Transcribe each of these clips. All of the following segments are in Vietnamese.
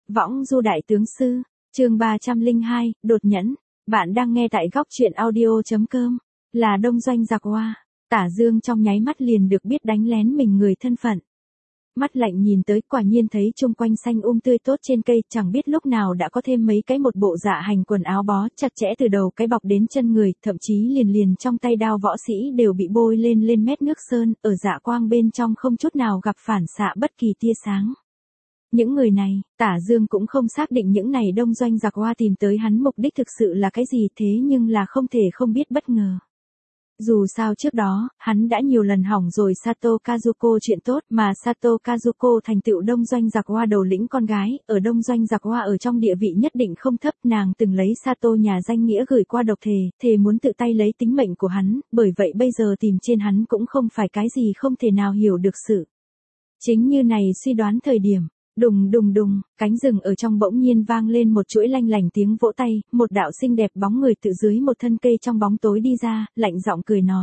Võng du đại tướng sư, chương 302, đột nhẫn. Bạn đang nghe tại góc truyện audio.com. Là đông doanh giặc hoa. Tả Dương trong nháy mắt liền được biết đánh lén mình người thân phận. Mắt lạnh nhìn tới, quả nhiên thấy chung quanh xanh tươi tốt trên cây, chẳng biết lúc nào đã có thêm mấy cái một bộ dạ hành quần áo bó chặt chẽ từ đầu cái bọc đến chân người, thậm chí liền trong tay đao võ sĩ đều bị bôi lên mét nước sơn, ở dạ quang bên trong không chút nào gặp phản xạ bất kỳ tia sáng. Những người này, Tả Dương cũng không xác định những này đông doanh giặc hoa tìm tới hắn mục đích thực sự là cái gì, thế nhưng là không thể không biết bất ngờ. Dù sao trước đó, hắn đã nhiều lần hỏng rồi Sato Kazuko chuyện tốt, mà Sato Kazuko thành tựu đông doanh giặc hoa đầu lĩnh con gái, ở đông doanh giặc hoa ở trong địa vị nhất định không thấp, nàng từng lấy Sato nhà danh nghĩa gửi qua độc thề muốn tự tay lấy tính mệnh của hắn, bởi vậy bây giờ tìm trên hắn cũng không phải cái gì không thể nào hiểu được sự. Chính như này suy đoán thời điểm. Đùng đùng đùng, cánh rừng ở trong bỗng nhiên vang lên một chuỗi lanh lảnh tiếng vỗ tay, một đạo xinh đẹp bóng người tự dưới một thân cây trong bóng tối đi ra, lạnh giọng cười nói.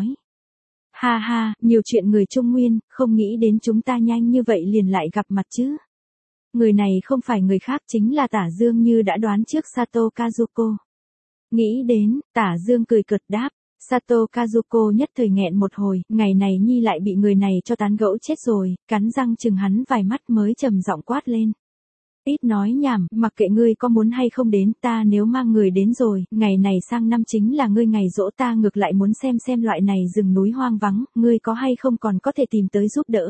Ha ha, nhiều chuyện người Trung Nguyên, không nghĩ đến chúng ta nhanh như vậy liền lại gặp mặt chứ. Người này không phải người khác, chính là Tả Dương như đã đoán trước Sato Kazuko. Nghĩ đến, Tả Dương cười cợt đáp. Sato Kazuko nhất thời nghẹn một hồi, ngày này nhi lại bị người này cho tán gẫu chết rồi, cắn răng chừng hắn vài mắt mới trầm giọng quát lên. Ít nói nhảm, mặc kệ ngươi có muốn hay không đến, ta nếu mang người đến rồi, ngày này sang năm chính là ngươi ngày giỗ, ta ngược lại muốn xem loại này rừng núi hoang vắng, ngươi có hay không còn có thể tìm tới giúp đỡ.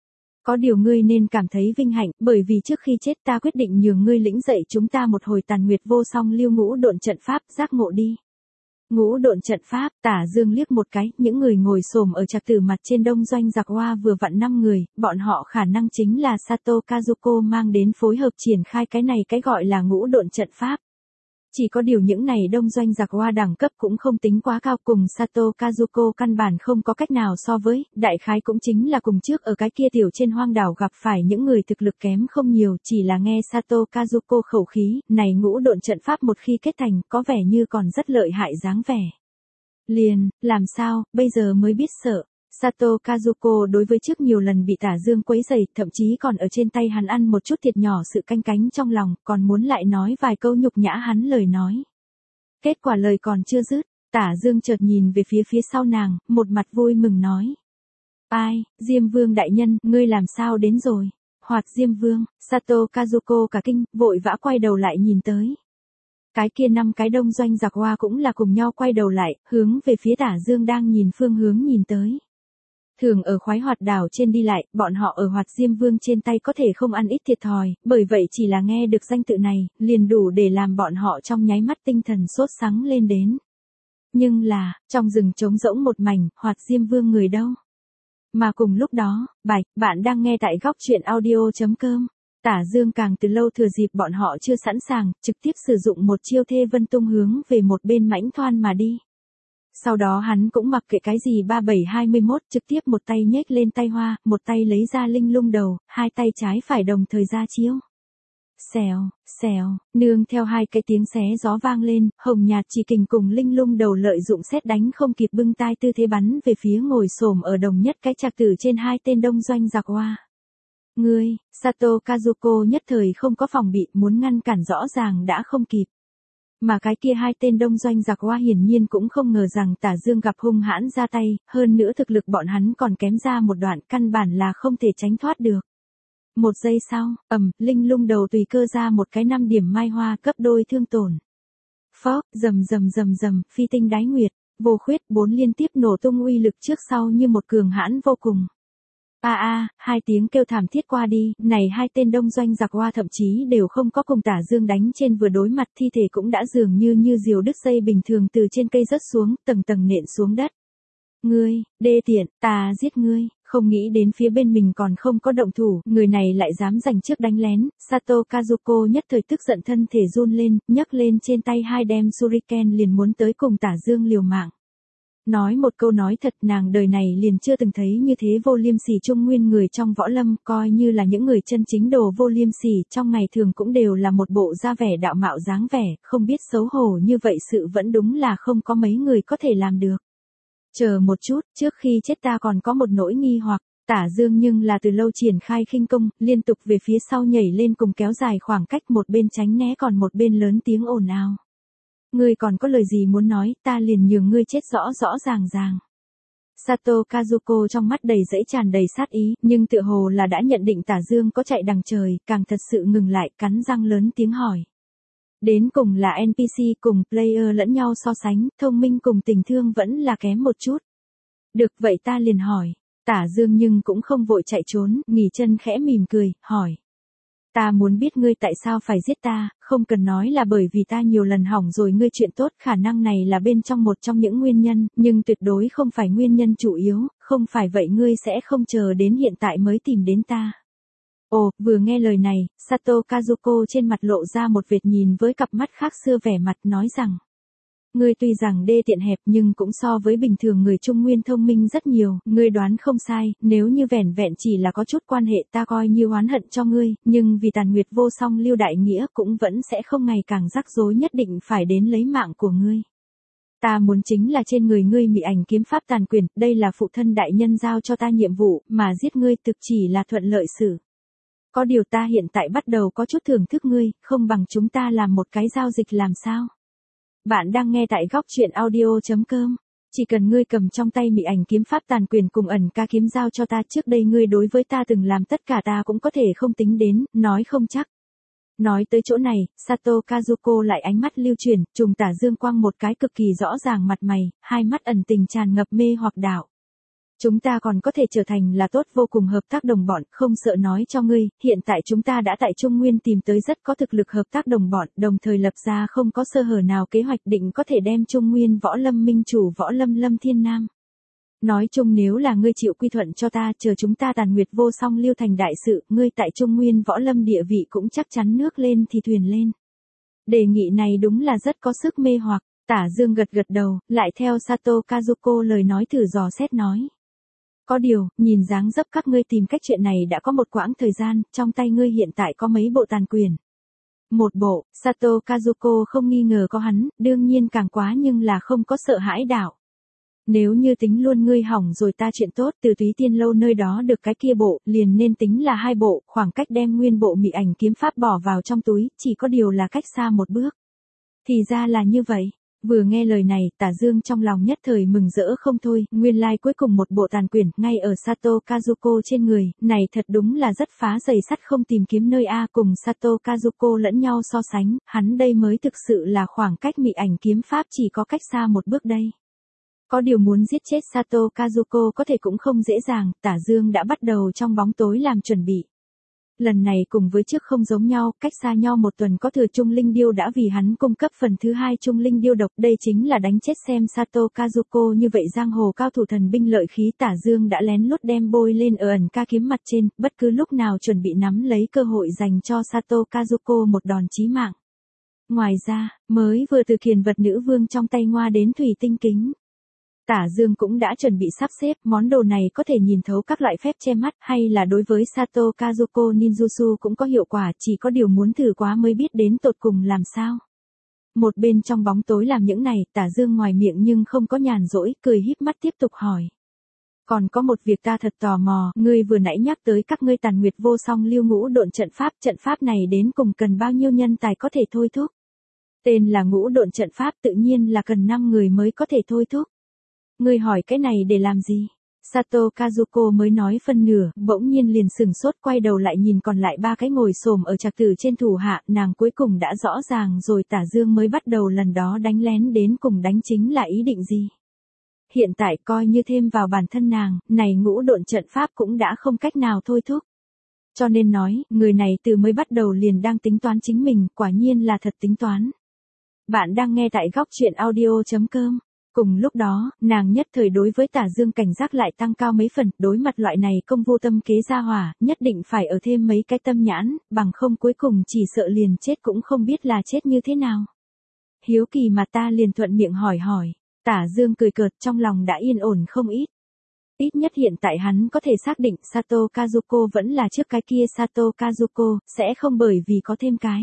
Có điều ngươi nên cảm thấy vinh hạnh, bởi vì trước khi chết ta quyết định nhường ngươi lĩnh dậy chúng ta một hồi tàn nguyệt vô song lưu ngũ độn trận pháp, giác ngộ đi. Ngũ độn trận pháp, Tả Dương liếc một cái, những người ngồi xổm ở trạc tử mặt trên đông doanh giặc hoa vừa vặn 5 người, bọn họ khả năng chính là Sato Kazuko mang đến phối hợp triển khai cái này cái gọi là ngũ độn trận pháp. Chỉ có điều những này đông doanh giặc hoa đẳng cấp cũng không tính quá cao, cùng Sato Kazuko căn bản không có cách nào so với, đại khái cũng chính là cùng trước ở cái kia tiểu trên hoang đảo gặp phải những người thực lực kém không nhiều, chỉ là nghe Sato Kazuko khẩu khí, này ngũ độn trận pháp một khi kết thành, có vẻ như còn rất lợi hại dáng vẻ. Liền, làm sao, bây giờ mới biết sợ. Sato Kazuko đối với trước nhiều lần bị Tả Dương quấy rầy, thậm chí còn ở trên tay hắn ăn một chút thiệt nhỏ sự canh cánh trong lòng, còn muốn lại nói vài câu nhục nhã hắn lời nói. Kết quả lời còn chưa dứt, Tả Dương chợt nhìn về phía sau nàng, một mặt vui mừng nói. Ai, Diêm Vương đại nhân, ngươi làm sao đến rồi? Hoạt Diêm Vương, Sato Kazuko cả kinh, vội vã quay đầu lại nhìn tới. Cái kia 5 cái đông doanh giặc hoa cũng là cùng nhau quay đầu lại, hướng về phía Tả Dương đang nhìn phương hướng nhìn tới. Thường ở khoái hoạt đảo trên đi lại, bọn họ ở Hoạt Diêm Vương trên tay có thể không ăn ít thiệt thòi, bởi vậy chỉ là nghe được danh tự này, liền đủ để làm bọn họ trong nháy mắt tinh thần sốt sắng lên đến. Nhưng là, trong rừng trống rỗng một mảnh, Hoạt Diêm Vương người đâu? Mà cùng lúc đó, bạn đang nghe tại góc truyện audio.com. Tả Dương càng từ lâu thừa dịp bọn họ chưa sẵn sàng, trực tiếp sử dụng một chiêu thê vân tung hướng về một bên mãnh thoan mà đi. Sau đó hắn cũng mặc kệ cái gì 3721, trực tiếp một tay nhếch lên tay hoa, một tay lấy ra linh lung đầu, hai tay trái phải đồng thời ra chiếu. Xèo, nương theo hai cái tiếng xé gió vang lên, hồng nhạt chỉ kình cùng linh lung đầu lợi dụng sét đánh không kịp bưng tai tư thế bắn về phía ngồi xổm ở đồng nhất cái trạc tử trên hai tên đông doanh giặc hoa. Ngươi, Sato Kazuko nhất thời không có phòng bị, muốn ngăn cản rõ ràng đã không kịp. Mà cái kia hai tên đông doanh giặc hoa hiển nhiên cũng không ngờ rằng Tả Dương gặp hung hãn ra tay, hơn nữa thực lực bọn hắn còn kém ra một đoạn, căn bản là không thể tránh thoát được. Một giây sau, linh lung đầu tùy cơ ra một cái 5 điểm mai hoa cấp đôi thương tổn. Phốc, rầm, phi tinh đái nguyệt, vô khuyết 4 liên tiếp nổ tung uy lực trước sau như một cường hãn vô cùng. Hai tiếng kêu thảm thiết qua đi, này hai tên đông doanh giặc hoa thậm chí đều không có cùng Tả Dương đánh trên vừa đối mặt, thi thể cũng đã dường như diều đứt dây bình thường từ trên cây rớt xuống, tầng nện xuống đất. Ngươi, đê tiện, ta giết ngươi, không nghĩ đến phía bên mình còn không có động thủ, người này lại dám giành trước đánh lén, Sato Kazuko nhất thời tức giận thân thể run lên, nhấc lên trên tay hai đem shuriken liền muốn tới cùng Tả Dương liều mạng. Nói một câu nói thật, nàng đời này liền chưa từng thấy như thế vô liêm sỉ Trung Nguyên người trong võ lâm, coi như là những người chân chính đồ vô liêm sỉ, trong ngày thường cũng đều là một bộ da vẻ đạo mạo dáng vẻ, không biết xấu hổ như vậy sự vẫn đúng là không có mấy người có thể làm được. Chờ một chút, trước khi chết ta còn có một nỗi nghi hoặc, Tả Dương nhưng là từ lâu triển khai khinh công, liên tục về phía sau nhảy lên cùng kéo dài khoảng cách, một bên tránh né còn một bên lớn tiếng ồn ào. Ngươi còn có lời gì muốn nói, ta liền nhường ngươi chết rõ rõ ràng ràng. Sato Kazuko trong mắt đầy rẫy tràn đầy sát ý, nhưng tựa hồ là đã nhận định Tả Dương có chạy đằng trời, càng thật sự ngừng lại, cắn răng lớn tiếng hỏi. Đến cùng là NPC cùng player lẫn nhau so sánh, thông minh cùng tình thương vẫn là kém một chút. Được vậy ta liền hỏi. Tả Dương nhưng cũng không vội chạy trốn, nghỉ chân khẽ mỉm cười, hỏi. Ta muốn biết ngươi tại sao phải giết ta, không cần nói là bởi vì ta nhiều lần hỏng rồi ngươi chuyện tốt, khả năng này là bên trong một trong những nguyên nhân, nhưng tuyệt đối không phải nguyên nhân chủ yếu, không phải vậy ngươi sẽ không chờ đến hiện tại mới tìm đến ta. Ồ, vừa nghe lời này, Sato Kazuko trên mặt lộ ra một vệt nhìn với cặp mắt khác xưa vẻ mặt nói rằng. Ngươi tuy rằng đê tiện hẹp nhưng cũng so với bình thường người Trung Nguyên thông minh rất nhiều, ngươi đoán không sai, nếu như vẻn vẹn chỉ là có chút quan hệ ta coi như oán hận cho ngươi, nhưng vì tàn nguyệt vô song lưu đại nghĩa cũng vẫn sẽ không ngày càng rắc rối nhất định phải đến lấy mạng của ngươi. Ta muốn chính là trên người ngươi mị ảnh kiếm pháp tàn quyền, đây là phụ thân đại nhân giao cho ta nhiệm vụ, mà giết ngươi thực chỉ là thuận lợi xử. Có điều ta hiện tại bắt đầu có chút thưởng thức ngươi, không bằng chúng ta làm một cái giao dịch làm sao? Bạn đang nghe tại góc truyện audio.com. Chỉ cần ngươi cầm trong tay mị ảnh kiếm pháp tàn quyền cùng ẩn ca kiếm giao cho ta, trước đây ngươi đối với ta từng làm tất cả ta cũng có thể không tính đến, nói không chắc. Nói tới chỗ này, Sato Kazuko lại ánh mắt lưu chuyển, trùng Tả Dương quang một cái cực kỳ rõ ràng mặt mày, hai mắt ẩn tình tràn ngập mê hoặc đạo. Chúng ta còn có thể trở thành là tốt vô cùng hợp tác đồng bọn, không sợ nói cho ngươi, hiện tại chúng ta đã tại Trung Nguyên tìm tới rất có thực lực hợp tác đồng bọn, đồng thời lập ra không có sơ hở nào kế hoạch định có thể đem Trung Nguyên võ lâm minh chủ võ lâm Lâm Thiên Nam. Nói chung nếu là ngươi chịu quy thuận cho ta, chờ chúng ta tàn nguyệt vô song lưu thành đại sự, ngươi tại Trung Nguyên võ lâm địa vị cũng chắc chắn nước lên thì thuyền lên. Đề nghị này đúng là rất có sức mê hoặc. Tả Dương gật gật đầu, lại theo Sato Kazuko lời nói thử dò xét nói. Có điều, nhìn dáng dấp các ngươi tìm cách chuyện này đã có một quãng thời gian, trong tay ngươi hiện tại có mấy bộ tàn quyền. Một bộ, Sato Kazuko không nghi ngờ có hắn, đương nhiên càng quá nhưng là không có sợ hãi đạo. Nếu như tính luôn ngươi hỏng rồi ta chuyện tốt từ Túy Tiên Lâu nơi đó được cái kia bộ, liền nên tính là hai bộ, khoảng cách đem nguyên bộ mị ảnh kiếm pháp bỏ vào trong túi, chỉ có điều là cách xa một bước. Thì ra là như vậy. Vừa nghe lời này, Tả Dương trong lòng nhất thời mừng rỡ không thôi, nguyên lai cuối cùng một bộ tàn quyền, ngay ở Sato Kazuko trên người, này thật đúng là rất phá giày sắt không tìm kiếm nơi A, cùng Sato Kazuko lẫn nhau so sánh, hắn đây mới thực sự là khoảng cách mị ảnh kiếm pháp chỉ có cách xa một bước đây. Có điều muốn giết chết Sato Kazuko có thể cũng không dễ dàng, Tả Dương đã bắt đầu trong bóng tối làm chuẩn bị. Lần này cùng với trước không giống nhau, cách xa nhau một tuần có thừa Trung Linh Điêu đã vì hắn cung cấp phần thứ hai Trung Linh Điêu độc, đây chính là đánh chết xem Sato Kazuko như vậy giang hồ cao thủ thần binh lợi khí. Tả Dương đã lén lút đem bôi lên ở ẩn ca kiếm mặt trên, bất cứ lúc nào chuẩn bị nắm lấy cơ hội dành cho Sato Kazuko một đòn chí mạng. Ngoài ra, mới vừa từ kiền vật nữ vương trong tay ngoa đến thủy tinh kính. Tả Dương cũng đã chuẩn bị sắp xếp, món đồ này có thể nhìn thấu các loại phép che mắt, hay là đối với Sato Kazuko ninjutsu cũng có hiệu quả, chỉ có điều muốn thử quá mới biết đến tột cùng làm sao. Một bên trong bóng tối làm những này, Tả Dương ngoài miệng nhưng không có nhàn rỗi, cười híp mắt tiếp tục hỏi. Còn có một việc ta thật tò mò, ngươi vừa nãy nhắc tới các ngươi tàn nguyệt vô song lưu ngũ độn trận pháp này đến cùng cần bao nhiêu nhân tài có thể thôi thúc. Tên là ngũ độn trận pháp tự nhiên là cần 5 người mới có thể thôi thúc. Ngươi hỏi cái này để làm gì? Sato Kazuko mới nói phân nửa, bỗng nhiên liền sừng sốt quay đầu lại nhìn còn lại 3 cái ngồi xổm ở trạc tử trên thủ hạ, nàng cuối cùng đã rõ ràng rồi. Tả Dương mới bắt đầu lần đó đánh lén đến cùng đánh chính là ý định gì. Hiện tại coi như thêm vào bản thân nàng, này ngũ độn trận pháp cũng đã không cách nào thôi thúc. Cho nên nói, người này từ mới bắt đầu liền đang tính toán chính mình, quả nhiên là thật tính toán. Bạn đang nghe tại góc truyện audio.com. Cùng lúc đó, nàng nhất thời đối với Tả Dương cảnh giác lại tăng cao mấy phần, đối mặt loại này công vô tâm kế gia hỏa, nhất định phải ở thêm mấy cái tâm nhãn, bằng không cuối cùng chỉ sợ liền chết cũng không biết là chết như thế nào. Hiếu kỳ mà ta liền thuận miệng hỏi. Tả Dương cười cợt, trong lòng đã yên ổn không ít. Ít nhất hiện tại hắn có thể xác định Sato Kazuko vẫn là trước cái kia Sato Kazuko, sẽ không bởi vì có thêm cái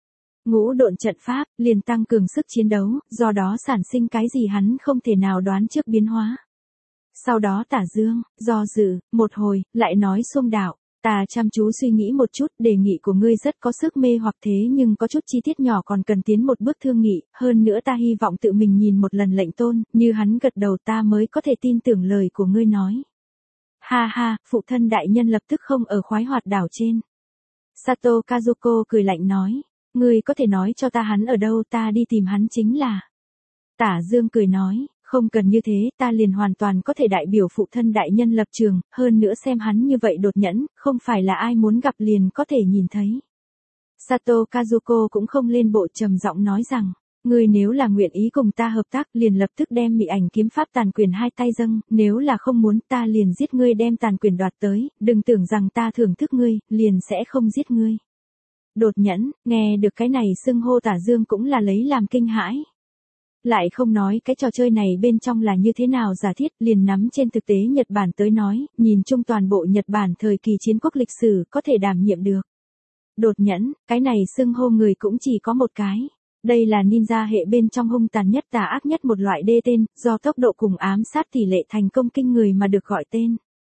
ngũ độn trận pháp, liền tăng cường sức chiến đấu, do đó sản sinh cái gì hắn không thể nào đoán trước biến hóa. Sau đó Tả Dương, do dự, một hồi, lại nói xung đạo. Ta chăm chú suy nghĩ một chút, đề nghị của ngươi rất có sức mê hoặc thế nhưng có chút chi tiết nhỏ còn cần tiến một bước thương nghị, hơn nữa ta hy vọng tự mình nhìn một lần lệnh tôn, như hắn gật đầu ta mới có thể tin tưởng lời của ngươi nói. Ha ha, phụ thân đại nhân lập tức không ở khoái hoạt đảo trên. Sato Kazuko cười lạnh nói, ngươi có thể nói cho ta hắn ở đâu ta đi tìm hắn chính là. Tả Dương cười nói, không cần như thế, ta liền hoàn toàn có thể đại biểu phụ thân đại nhân lập trường, hơn nữa xem hắn như vậy đột nhẫn, không phải là ai muốn gặp liền có thể nhìn thấy. Sato Kazuko cũng không lên bộ trầm giọng nói rằng, ngươi nếu là nguyện ý cùng ta hợp tác liền lập tức đem mị ảnh kiếm pháp tàn quyền hai tay dâng, nếu là không muốn ta liền giết ngươi đem tàn quyền đoạt tới, đừng tưởng rằng ta thưởng thức ngươi, liền sẽ không giết ngươi. Đột nhẫn, nghe được cái này xưng hô Tả Dương cũng là lấy làm kinh hãi. Lại không nói cái trò chơi này bên trong là như thế nào giả thiết, liền nắm trên thực tế Nhật Bản tới nói, nhìn chung toàn bộ Nhật Bản thời kỳ chiến quốc lịch sử có thể đảm nhiệm được. Đột nhẫn, cái này xưng hô người cũng chỉ có một cái. Đây là ninja hệ bên trong hung tàn nhất tà ác nhất một loại đê tên, do tốc độ cùng ám sát tỷ lệ thành công kinh người mà được gọi tên.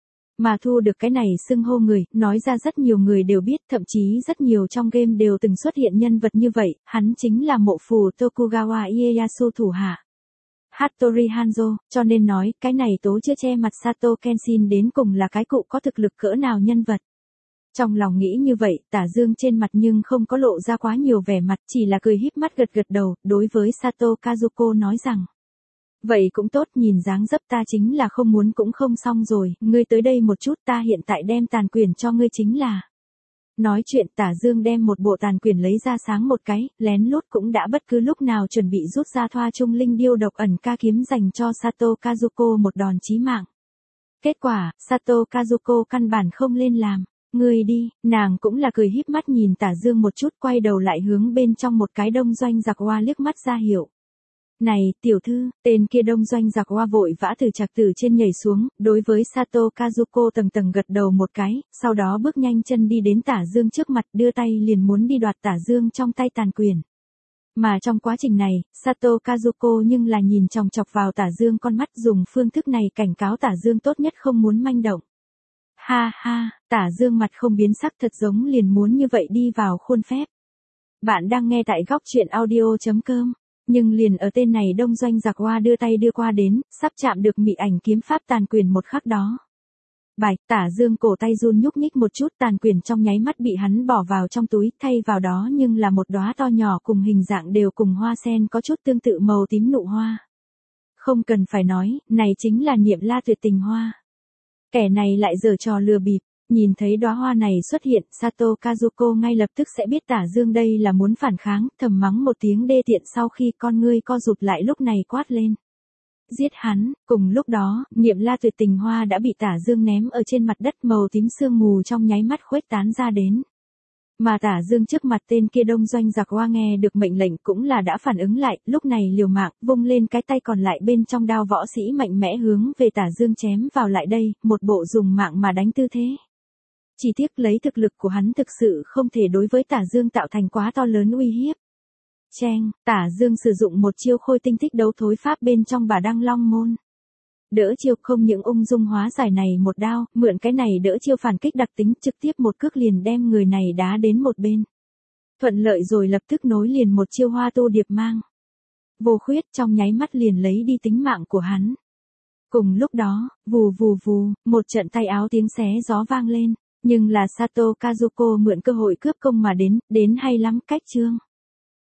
Mà thu được cái này xưng hô người, nói ra rất nhiều người đều biết, thậm chí rất nhiều trong game đều từng xuất hiện nhân vật như vậy, hắn chính là mộ phù Tokugawa Ieyasu thủ hạ. Hattori Hanzo, cho nên nói, cái này tố chưa che mặt Sato Kenshin đến cùng là cái cụ có thực lực cỡ nào nhân vật. Trong lòng nghĩ như vậy, Tả Dương trên mặt nhưng không có lộ ra quá nhiều vẻ mặt, chỉ là cười híp mắt gật gật đầu, đối với Sato Kazuko nói rằng. Vậy cũng tốt, nhìn dáng dấp ta chính là không muốn cũng không xong rồi, ngươi tới đây một chút ta hiện tại đem tàn quyền cho ngươi chính là. Nói chuyện Tả Dương đem một bộ tàn quyền lấy ra sáng một cái, lén lút cũng đã bất cứ lúc nào chuẩn bị rút ra thoa trung linh điêu độc ẩn ca kiếm dành cho Sato Kazuko một đòn chí mạng. Kết quả, Sato Kazuko căn bản không lên làm. Ngươi đi, nàng cũng là cười híp mắt nhìn Tả Dương một chút quay đầu lại hướng bên trong một cái đông doanh giặc hoa liếc mắt ra hiệu. Này, tiểu thư, tên kia đông doanh giặc hoa vội vã từ trạc tử trên nhảy xuống, đối với Sato Kazuko tầng tầng gật đầu một cái, sau đó bước nhanh chân đi đến Tả Dương trước mặt đưa tay liền muốn đi đoạt Tả Dương trong tay tàn quyền. Mà trong quá trình này, Sato Kazuko nhưng là nhìn chòng chọc vào Tả Dương con mắt dùng phương thức này cảnh cáo Tả Dương tốt nhất không muốn manh động. Ha ha, Tả Dương mặt không biến sắc thật giống liền muốn như vậy đi vào khuôn phép. Bạn đang nghe tại góc truyện audio.com. Nhưng liền ở tên này đông doanh giặc hoa đưa tay đưa qua đến, sắp chạm được mị ảnh kiếm pháp tàn quyền một khắc đó. Bạch, Tả Dương cổ tay run nhúc nhích một chút tàn quyền trong nháy mắt bị hắn bỏ vào trong túi, thay vào đó nhưng là một đóa to nhỏ cùng hình dạng đều cùng hoa sen có chút tương tự màu tím nụ hoa. Không cần phải nói, này chính là Niệm La tuyệt tình hoa. Kẻ này lại giở trò lừa bịp. Nhìn thấy đóa hoa này xuất hiện, Sato Kazuko ngay lập tức sẽ biết Tả Dương đây là muốn phản kháng, thầm mắng một tiếng đê tiện sau khi con ngươi co rụt lại lúc này quát lên. Giết hắn, cùng lúc đó, Niệm La tuyệt tình hoa đã bị Tả Dương ném ở trên mặt đất màu tím sương mù trong nháy mắt khuếch tán ra đến. Mà Tả Dương trước mặt tên kia đông doanh giặc hoa nghe được mệnh lệnh cũng là đã phản ứng lại, lúc này liều mạng, vung lên cái tay còn lại bên trong đao võ sĩ mạnh mẽ hướng về Tả Dương chém vào lại đây, một bộ dùng mạng mà đánh tư thế. Chỉ tiếc lấy thực lực của hắn thực sự không thể đối với Tả Dương tạo thành quá to lớn uy hiếp. Cheng, Tả Dương sử dụng một chiêu khôi tinh thích đấu thối pháp bên trong Bà Đăng Long Môn. Đỡ chiêu không những ung dung hóa giải này một đao, mượn cái này đỡ chiêu phản kích đặc tính trực tiếp một cước liền đem người này đá đến một bên. Thuận lợi rồi lập tức nối liền một chiêu hoa tô điệp mang. Vô khuyết trong nháy mắt liền lấy đi tính mạng của hắn. Cùng lúc đó, vù vù vù, một trận tay áo tiếng xé gió vang lên. Nhưng là Sato Kazuko mượn cơ hội cướp công mà đến hay lắm cách chương.